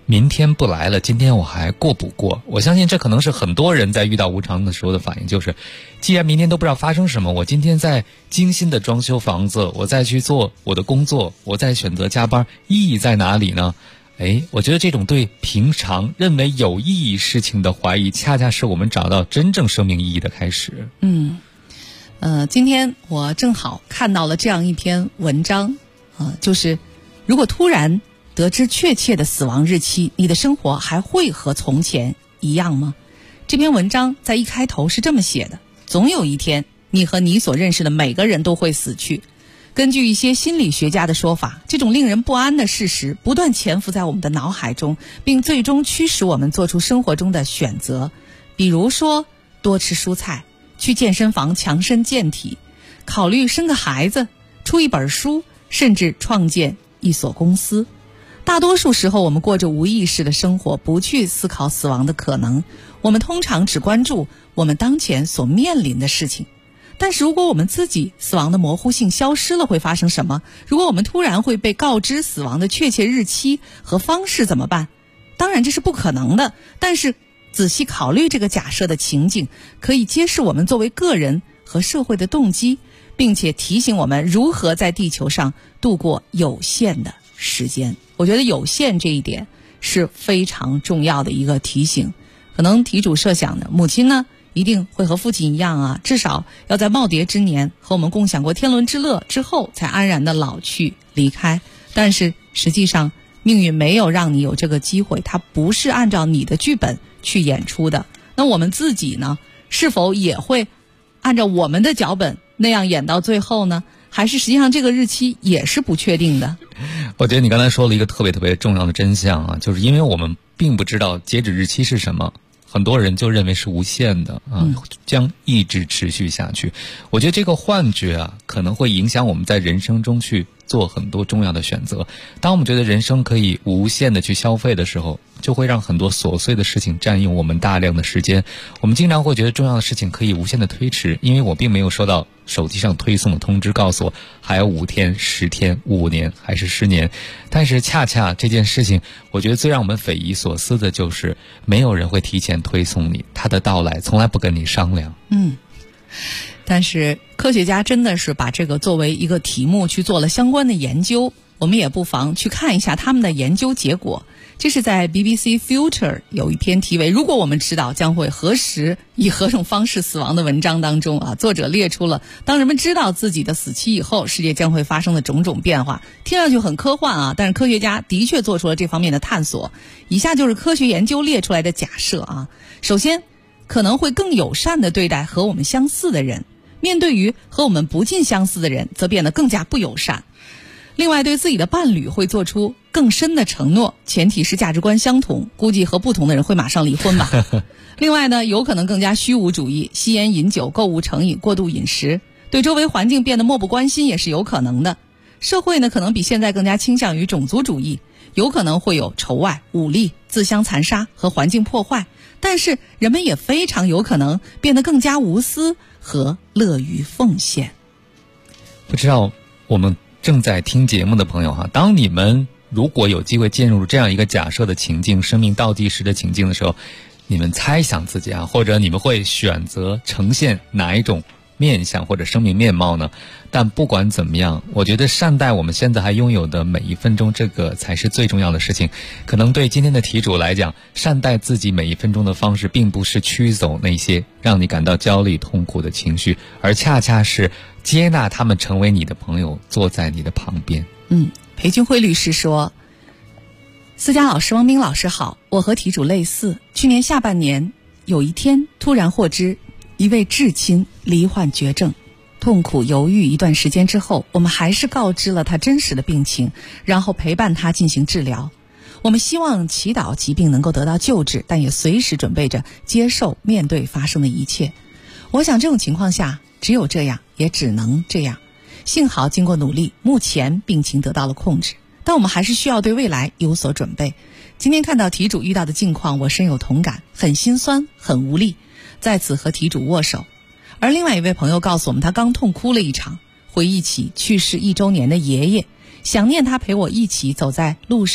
明天不来了，今天我还过不过？我相信这可能是很多人在遇到无常的时候的反应，就是既然明天都不知道发生什么，我今天在精心的装修房子，我再去做我的工作，我再选择加班，意义在哪里呢？我觉得这种对平常认为有意义事情的怀疑，恰恰是我们找到真正生命意义的开始。 今天我正好看到了这样一篇文章，就是如果突然得知确切的死亡日期，你的生活还会和从前一样吗？这篇文章在一开头是这么写的：总有一天，你和你所认识的每个人都会死去。根据一些心理学家的说法，这种令人不安的事实不断潜伏在我们的脑海中，并最终驱使我们做出生活中的选择。比如说，多吃蔬菜，去健身房强身健体，考虑生个孩子，出一本书，甚至创建一所公司。大多数时候，我们过着无意识的生活，不去思考死亡的可能。我们通常只关注我们当前所面临的事情。但是如果我们自己死亡的模糊性消失了，会发生什么？如果我们突然会被告知死亡的确切日期和方式怎么办？当然这是不可能的，但是仔细考虑这个假设的情景，可以揭示我们作为个人和社会的动机，并且提醒我们如何在地球上度过有限的时间。我觉得有限这一点是非常重要的一个提醒。可能题主设想的母亲呢，一定会和父亲一样啊，至少要在耄耋之年和我们共享过天伦之乐之后，才安然的老去离开。但是实际上，命运没有让你有这个机会，它不是按照你的剧本去演出的。那我们自己呢，是否也会按照我们的脚本那样演到最后呢？还是实际上这个日期也是不确定的？ 我觉得你刚才说了一个特别特别重要的真相啊，就是因为我们并不知道截止日期是什么，很多人就认为是无限的将一直持续下去。我觉得这个幻觉啊，可能会影响我们在人生中去做很多重要的选择。当我们觉得人生可以无限的去消费的时候，就会让很多琐碎的事情占用我们大量的时间。我们经常会觉得重要的事情可以无限的推迟，因为我并没有收到手机上推送的通知告诉我还有5天、10天、5年还是10年。但是恰恰这件事情，我觉得最让我们匪夷所思的就是没有人会提前推送你，他的到来从来不跟你商量。 但是科学家真的是把这个作为一个题目去做了相关的研究，我们也不妨去看一下他们的研究结果。这是在 BBC Future 有一篇题为如果我们知道将会何时以何种方式死亡的文章当中作者列出了当人们知道自己的死期以后，世界将会发生的种种变化。听上去很科幻但是科学家的确做出了这方面的探索。以下就是科学研究列出来的假设首先，可能会更友善地对待和我们相似的人，面对于和我们不尽相似的人则变得更加不友善。另外，对自己的伴侣会做出更深的承诺，前提是价值观相同，估计和不同的人会马上离婚吧。另外呢，有可能更加虚无主义，吸烟饮酒，购物成瘾，过度饮食，对周围环境变得漠不关心也是有可能的。社会呢，可能比现在更加倾向于种族主义，有可能会有仇外、武力、自相残杀和环境破坏，但是人们也非常有可能变得更加无私和乐于奉献。 不知道我们正在听节目的朋友当你们如果有机会进入这样一个假设的情境，生命倒计时的情境的时候，你们猜想自己或者你们会选择呈现哪一种面相或者生命面貌呢？但不管怎么样，我觉得善待我们现在还拥有的每一分钟，这个才是最重要的事情。可能对今天的题主来讲，善待自己每一分钟的方式并不是驱走那些让你感到焦虑痛苦的情绪，而恰恰是接纳他们成为你的朋友，坐在你的旁边。 裴军辉律师说，思佳老师、汪斌老师好，我和题主类似，去年下半年有一天突然获知一位至亲罹患绝症，痛苦犹豫一段时间之后，我们还是告知了他真实的病情，然后陪伴他进行治疗。我们希望祈祷疾病能够得到救治，但也随时准备着接受面对发生的一切。我想这种情况下只有这样，也只能这样。幸好经过努力，目前病情得到了控制，但我们还是需要对未来有所准备。今天看到题主遇到的境况，我深有同感，很心酸，很无力，在此和题主握手。而另外一位朋友告诉我们，他刚痛哭了一场，回忆起去世1周年的爷爷，想念他陪我一起走在路上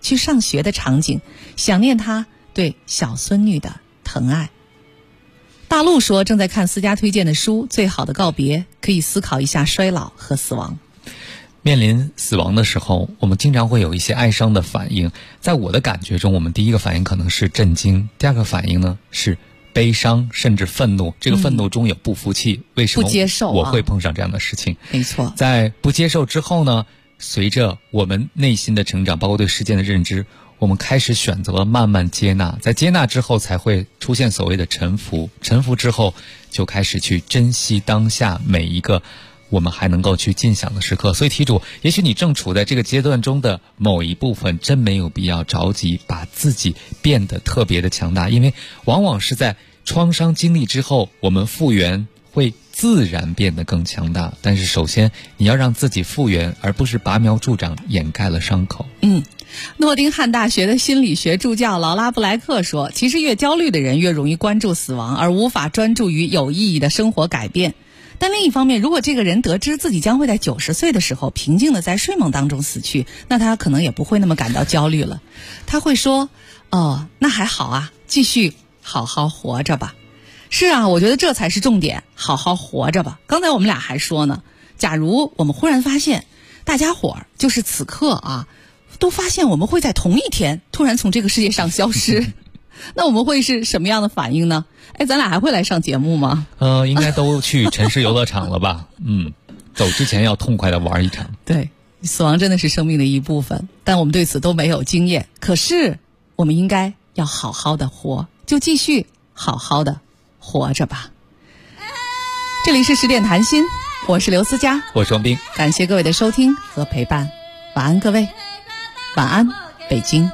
去上学的场景，想念他对小孙女的疼爱。大陆说正在看思佳推荐的书《最好的告别》，可以思考一下衰老和死亡。 面临死亡的时候，我们经常会有一些哀伤的反应。在我的感觉中，我们第一个反应可能是震惊，第二个反应呢是悲伤，甚至愤怒。这个愤怒中有不服气，为什么不接受我会碰上这样的事情？ 没错， 在不接受之后呢，随着我们内心的成长，包括对事件的认知，我们开始选择慢慢接纳，在接纳之后才会出现所谓的臣服，臣服之后就开始去珍惜当下每一个我们还能够去尽享的时刻。所以题主，也许你正处在这个阶段中的某一部分，真没有必要着急把自己变得特别的强大，因为往往是在创伤经历之后，我们复原会自然变得更强大。但是首先你要让自己复原，而不是拔苗助长掩盖了伤口。 诺丁汉大学的心理学助教劳拉布莱克说，其实越焦虑的人越容易关注死亡，而无法专注于有意义的生活改变。但另一方面，如果这个人得知自己将会在90岁的时候平静地在睡梦当中死去，那他可能也不会那么感到焦虑了。他会说，那还好啊，继续好好活着吧。是啊，我觉得这才是重点，好好活着吧。刚才我们俩还说呢，假如我们忽然发现大家伙儿就是此刻啊，都发现我们会在同一天突然从这个世界上消失那我们会是什么样的反应呢？咱俩还会来上节目吗？ 应该都去城市游乐场了吧走之前要痛快的玩一场。 对，死亡真的是生命的一部分，但我们对此都没有经验。可是我们应该要好好的活，就继续好好的活着吧。这里是10点谈心，我是刘思佳， 我是王斌， 感谢各位的收听和陪伴，晚安各位，晚安北京。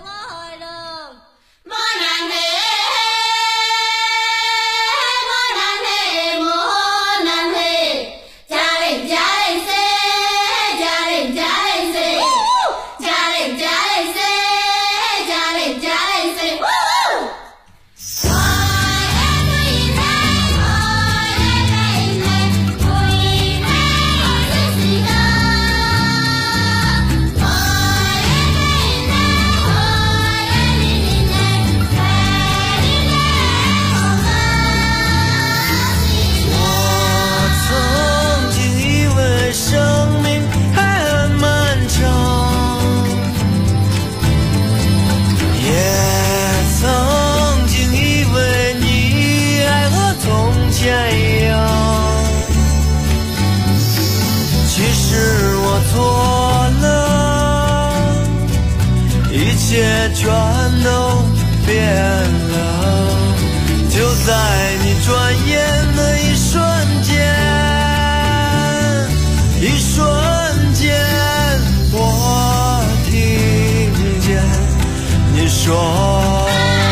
全都变了，就在你转眼的一瞬间，我听见你说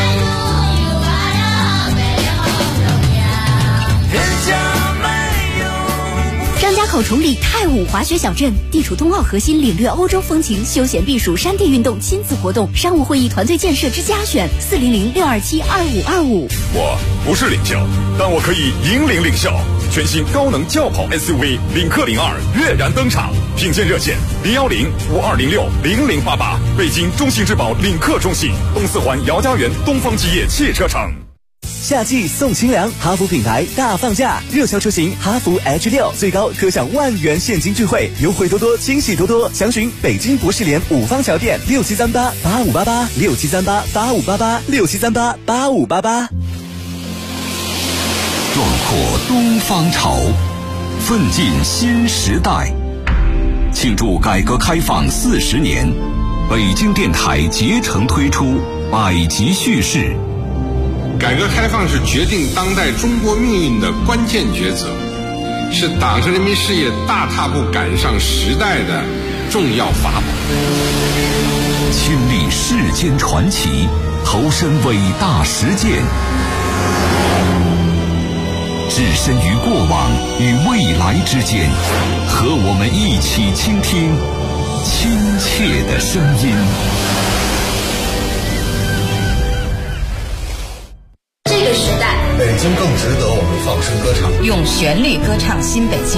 张家口崇礼泰武滑雪小镇，地处冬奥核心，领略欧洲风情，休闲避暑，山地运动，亲子活动，商务会议团队建设之家选，400-627-2525。 我不是领袖，但我可以引领领袖。全新高能轿跑 SUV 领克02跃然登场，品鉴热线010-5206-0088，北京中信质保领克中心，东四环姚家园东方基业汽车城。 夏季送清凉，哈弗品牌大放价，热销车型哈弗 H6最高可享10000元现金聚会，优惠多多，惊喜多多。详询北京博士联5方桥店6738-8588，6738-8588，6738-8588。 壮阔东方潮，奋进新时代。庆祝改革开放40年，北京电台竭诚推出百集叙事。 改革开放是决定当代中国命运的关键抉择，是党和人民事业大踏步赶上时代的重要法宝。 亲历世间传奇，投身伟大实践，置身于过往与未来之间，和我们一起倾听亲切的声音。 这个时代，北京更值得我们放声歌唱， 用旋律歌唱新北京。